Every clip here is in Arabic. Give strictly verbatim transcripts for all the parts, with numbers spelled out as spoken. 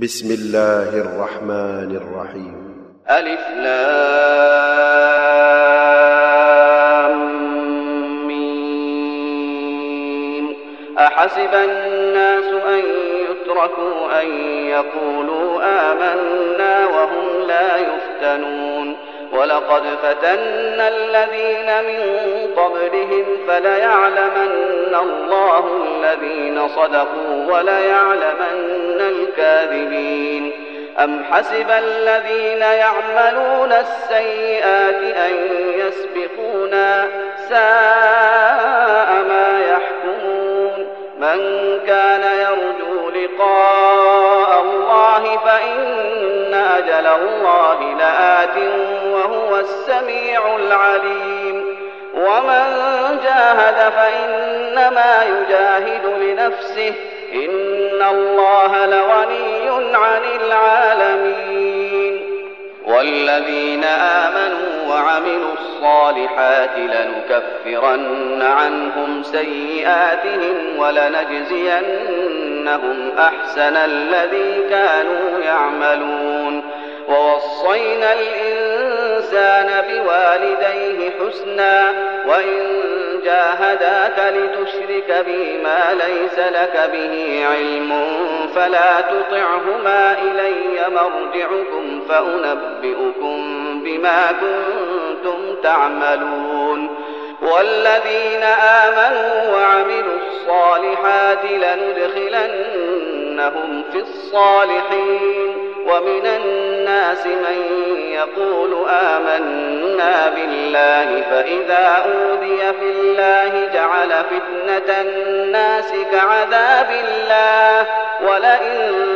بسم الله الرحمن الرحيم. ألف لام ميم. أحسب الناس أن يتركوا أن يقولوا آمنا وهم لا يفتنون ولقد فتنا الذين من قبلهم فليعلمن الله الذين صدقوا وليعلمن الكاذبين. أم حسب الذين يعملون السيئات أن يسبقونا ساء ما يحكمون. من كان يرجو لقاء الله فإن أجل الله لآت وهو السميع العليم. ومن جاهد فإنما يجاهد لنفسه إن الله لغني عن العالمين. والذين آمنوا وعملوا الصالحات لنكفرن عنهم سيئاتهم ولنجزينهم أحسن الذي كانوا يعملون. ووصينا الإنسان بوالديه حسنا وإن جاهداك لتشرك بي ما ليس لك به علم فلا تطعهما إلي مرجعكم فأنبئكم بما كنتم تعملون. والذين آمنوا وعملوا الصالحات لندخلنهم في الصالحين. ومن الناس من يقول آمنا بالله فإذا أوذي في الله جعل فتنة الناس كعذاب الله ولئن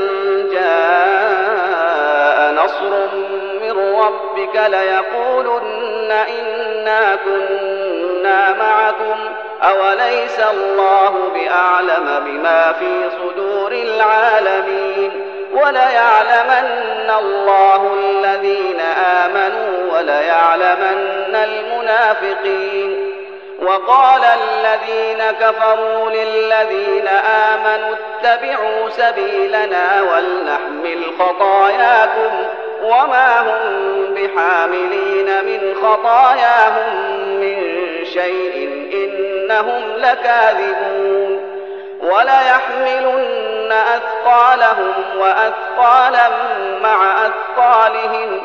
جاء نصر من ربك ليقولن إنا كنا معكم أوليس الله بأعلم بما في صدور العالمين. وليعلمن الله الذين آمنوا وليعلمن المنافقين. وقال الذين كفروا للذين آمنوا اتبعوا سبيلنا ولنحمل خطاياكم وما هم بحاملين من خطاياهم من شيء إنهم لكاذبون. وليحملن أثقالهم وأثقالا مع أثقالهم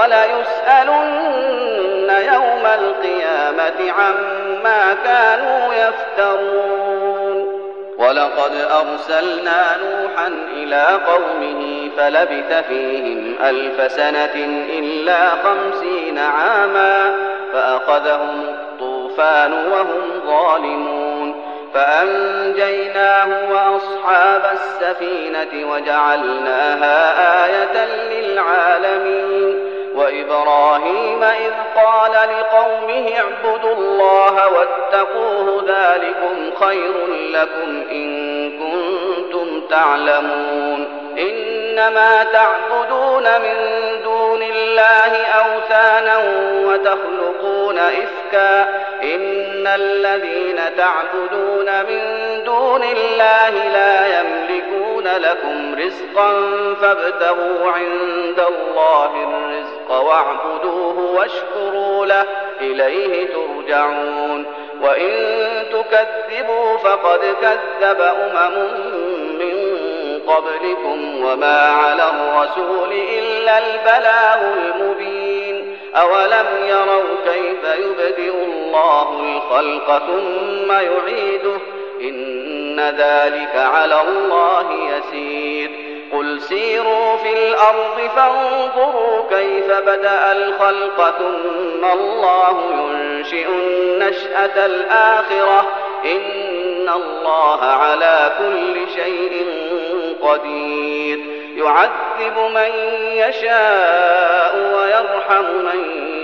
وليسألن يوم القيامة عما كانوا يفترون. ولقد أرسلنا نوحا إلى قومه فلبث فيهم ألف سنة إلا خمسين عاما فأخذهم الطوفان وهم ظالمون فأنجيناه وأصحاب السفينة وجعلناها آية للعالمين. وإبراهيم إذ قال لقومه اعبدوا الله واتقوه ذلكم خير لكم إن كنتم تعلمون. إنما تعبدون من دون الله أوثانا وتخلقون إفكا إن الذين تعبدون من دون الله لا يملكون لكم رزقا فابتغوا عند الله الرزق واعبدوه واشكروا له إليه ترجعون. وإن تكذبوا فقد كذب أمم من قبلكم وما على الرسول إلا البلاغ المبين. أولم يروا كيف يبدئ الله الخلق ثم يعيده إن ذلك على الله يسير. قل سيروا في الأرض فانظروا كيف بدأ الخلق ثم الله ينشئ النشأة الآخرة إن الله على كل شيء قدير. يعذب من يشاء ويرحم من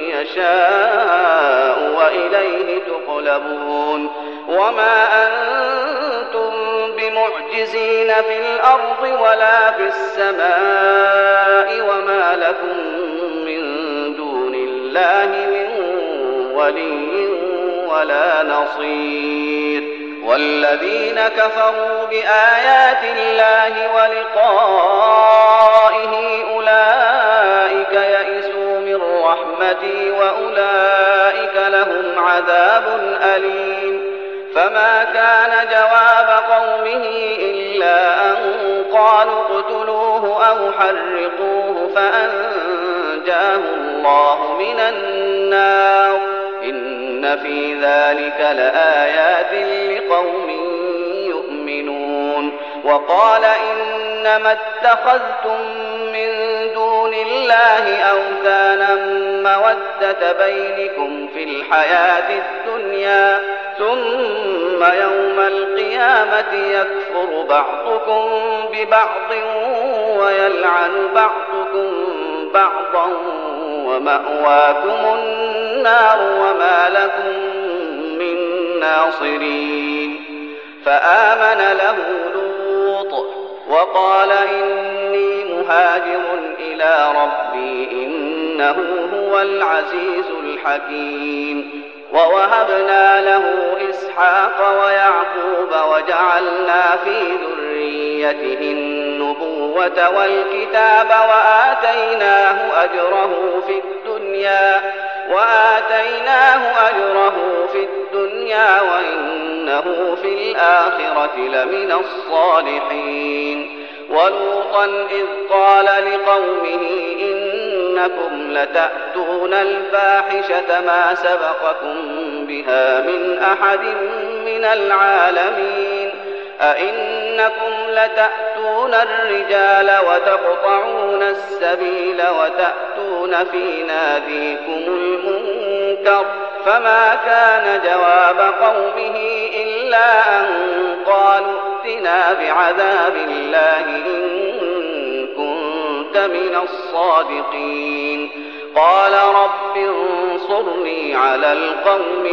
يشاء وإليه تقلبون. وما أنتم بمعجزين في الأرض ولا في السماء وما لكم من دون الله من ولي ولا نصير. والذين كفروا بآيات الله ولقائه أو حرقوه فأنجاه الله من النار إن في ذلك لآيات لقوم يؤمنون. وقال إنما اتخذتم من دون الله أوثانا مودة بينكم في الحياة الدنيا ثم يوم القيامة يكفر بعضكم ببعض ويلعن بعضكم بعضا ومأواكم النار وما لكم من ناصرين. فآمن له لوط وقال إني مهاجر إلى ربي إنه هو العزيز الحكيم. ووهبنا له إسحاق ويعقوب وجعلنا في ذريته النبوة والكتاب وآتيناه أجره في الدنيا وآتيناه أجره في الدنيا وإنه في الآخرة لمن الصالحين. ولوطا إذ قال لقومه إنكم لتأتون الفاحشة ما سبقكم بها من أحد من العالمين أئنكم لتأتون الرجال وتقطعون السبيل وتأتون في ناديكم المنكر فما كان جواب قومه إلا أن قالوا ائتنا بعذاب الله إن كنت من الصادقين. قال رب انصرني على القوم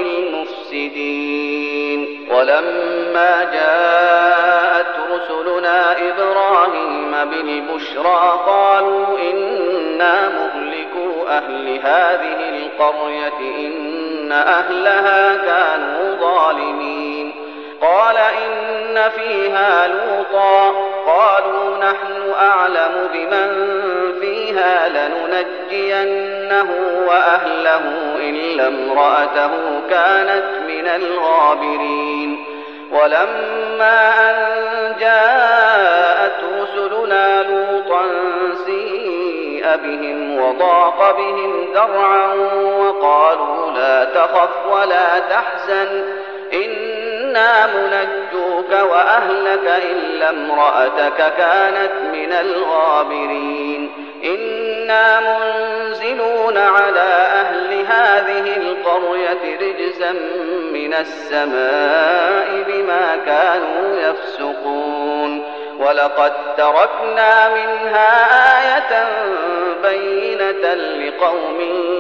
المفسدين. ولما جاءت رسلنا إبراهيم بالبشرى قالوا إنا مهلكو أهل هذه القرية إن أهلها كانوا ظالمين. قال إن فيها لوطا قالوا نحن أعلم بمن فيها لننجينه وأهله إلا امرأته كانت من الغابرين. ولما أن جاءت رسلنا لوطا سيء بهم وضاق بهم ذرعا وقالوا لا تخف ولا تحزن إنا منجوك وأهلك إلا امرأتك كانت من الغابرين. إنا منزلون على أهل هذه القرية رجزا من السماء بما كانوا يفسقون. ولقد تركنا منها آية بينة لقوم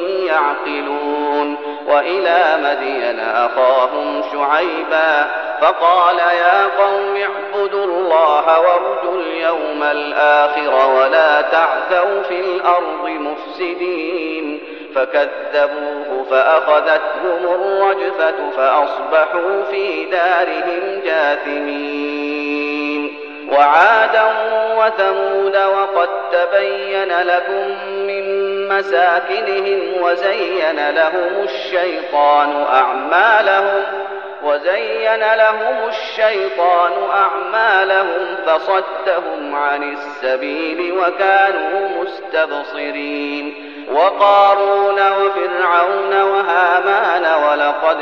يعقلون. وإلى مدين أخاهم شعيبا فقال يا قوم اعبدوا الله وارجوا اليوم الآخر ولا تعثوا في الأرض مفسدين. فكذبوه فأخذتهم الرجفة فأصبحوا في دارهم جاثمين. وعادا وثمود وقد تبين لكم من مساكنهم وزين لهم الشيطان أعمالهم وزين لهم الشيطان أعمالهم فصدهم عن السبيل وكانوا مستبصرين. وقارون وفرعون وهامان ولقد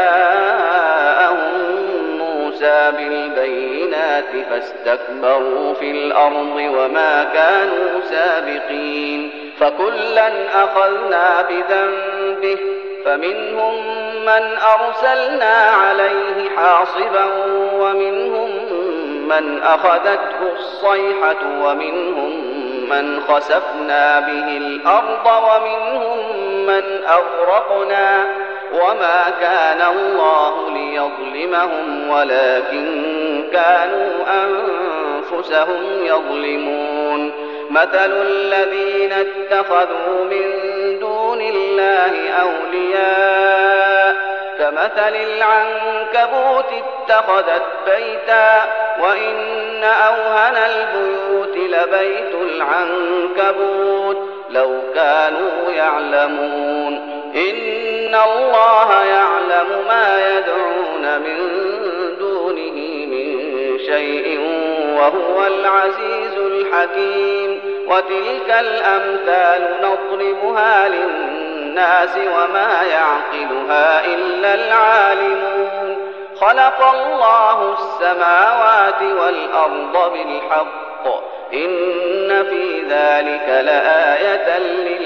جاءهم موسى بالبينات فاستكبروا في الأرض وما كانوا سابقين. فكلا أخذنا بذنبه فمنهم من أرسلنا عليه حاصبا ومنهم من أخذته الصيحة ومنهم من خسفنا به الأرض ومنهم من أغرقنا وما كان الله ليظلمهم ولكن كانوا أنفسهم يظلمون. مثل الذين اتخذوا من دون الله أولياء كمثل العنكبوت اتخذت بيتا وإن أوهن البيوت لبيت العنكبوت لو كانوا يعلمون. إن الله يعلم ما يدعون من دونه من شيء وهو العزيز الحكيم. وتلك الأمثال نضربها للناس وما يعقلها إلا العالمون خلق الله السماوات والأرض بالحق إن في ذلك لآية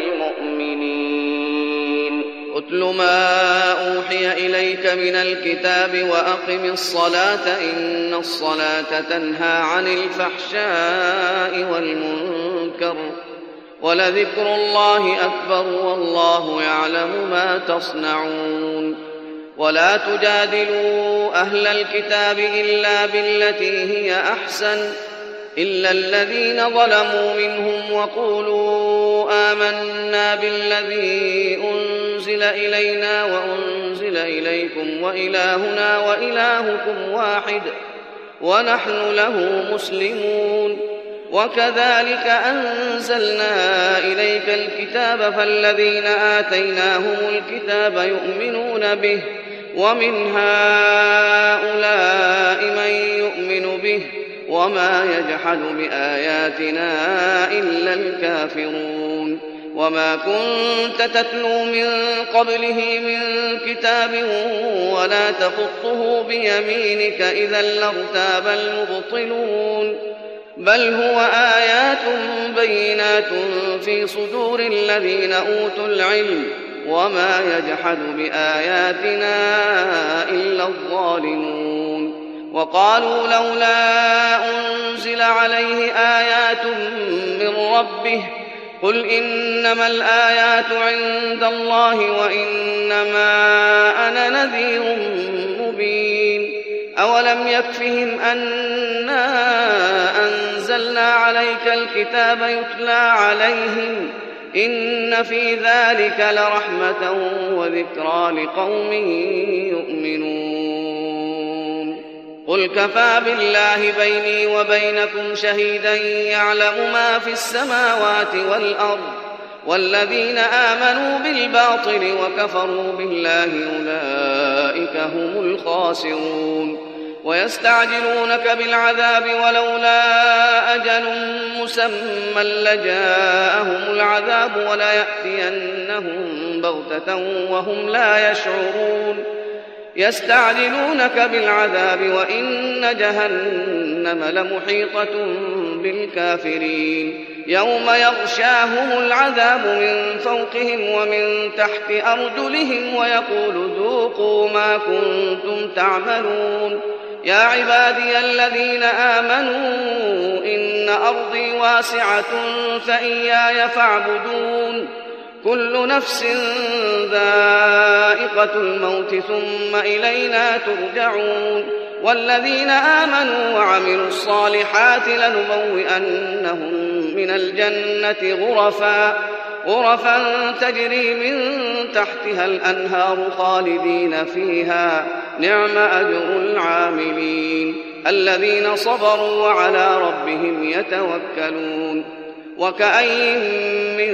للمؤمنين أتل ما أوحي إليك من الكتاب وأقم الصلاة إن الصلاة تنهى عن الفحشاء والمنكر ولذكر الله أكبر والله يعلم ما تصنعون ولا تجادلوا أهل الكتاب إلا بالتي هي أحسن إلا الذين ظلموا منهم وقولوا آمنا بالذي أنزل إلينا وأنزل إليكم وإلهنا وإلهكم واحد ونحن له مسلمون وكذلك أنزلنا إليك الكتاب فالذين آتيناهم الكتاب يؤمنون به ومن هؤلاء من يؤمن به وما يجحد بآياتنا إلا الكافرون وما كنت تتلو من قبله من كتاب ولا تخطه بيمينك إذا لارتاب المبطلون بل هو آيات بينات في صدور الذين أوتوا العلم وما يجحد بآياتنا إلا الظالمون وقالوا لولا أنزل عليه آيات من ربه قل إنما الآيات عند الله وإنما أنا نذير مبين أولم يكفهم أنا أنزلنا عليك الكتاب يتلى عليهم إن في ذلك لرحمة وذكرى لقوم يؤمنون قل كفى بالله بيني وبينكم شهيدا يعلم ما في السماوات والأرض والذين آمنوا بالباطل وكفروا بالله أولئك هم الخاسرون ويستعجلونك بالعذاب ولولا أجل مسمى لجاءهم العذاب وليأتينهم بغتة وهم لا يشعرون يستعجلونك بالعذاب وإن جهنم لمحيطة بالكافرين يوم يغشاهم العذاب من فوقهم ومن تحت أرجلهم ويقول ذوقوا ما كنتم تعملون يا عبادي الذين آمنوا إن أرضي واسعة فإياي فاعبدون كل نفس ذائقة الموت ثم إلينا ترجعون والذين آمنوا وعملوا الصالحات لنبوئنهم من الجنة غرفا غرفا تجري من تحتها الأنهار خالدين فيها نعم أجر العاملين الذين صبروا وعلى ربهم يتوكلون وكأي من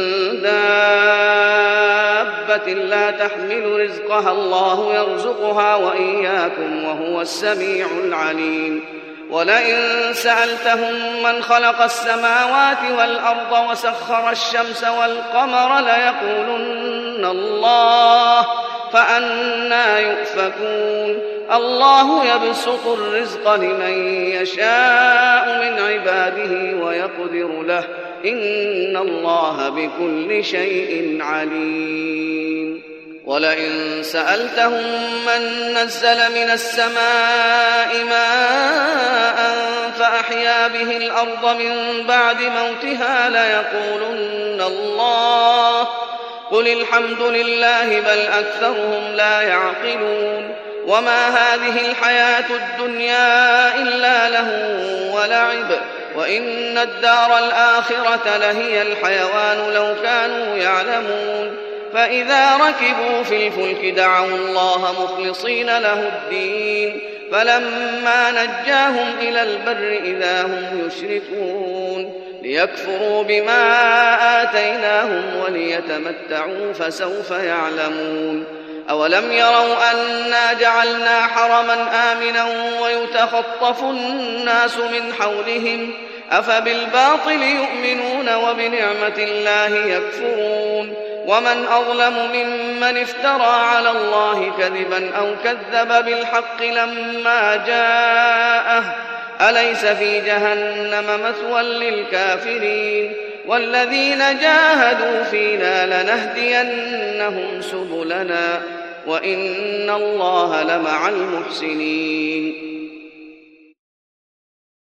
دابة لا تحمل رزقها الله يرزقها وإياكم وهو السميع العليم ولئن سألتهم من خلق السماوات والأرض وسخر الشمس والقمر ليقولن الله فأنى يؤفكون الله يبسط الرزق لمن يشاء من عباده ويقدر له إن الله بكل شيء عليم ولئن سألتهم من نزل من السماء ماء فأحيا به الأرض من بعد موتها ليقولن الله قل الحمد لله بل أكثرهم لا يعقلون وما هذه الحياة الدنيا إلا لهو ولعب وإن الدار الآخرة لهي الحيوان لو كانوا يعلمون فإذا ركبوا في الفلك دعوا الله مخلصين له الدين فلما نجاهم إلى البر إذا هم يشركون ليكفروا بما آتيناهم وليتمتعوا فسوف يعلمون أولم يروا أنا جعلنا حرما آمنا ويتخطف الناس من حولهم أفبالباطل يؤمنون وبنعمة الله يكفرون ومن أظلم ممن افترى على الله كذبا أو كذب بالحق لما جاءه أليس في جهنم مثوى للكافرين والذين جاهدوا فينا لنهدينهم سبلنا وإن الله لمع المحسنين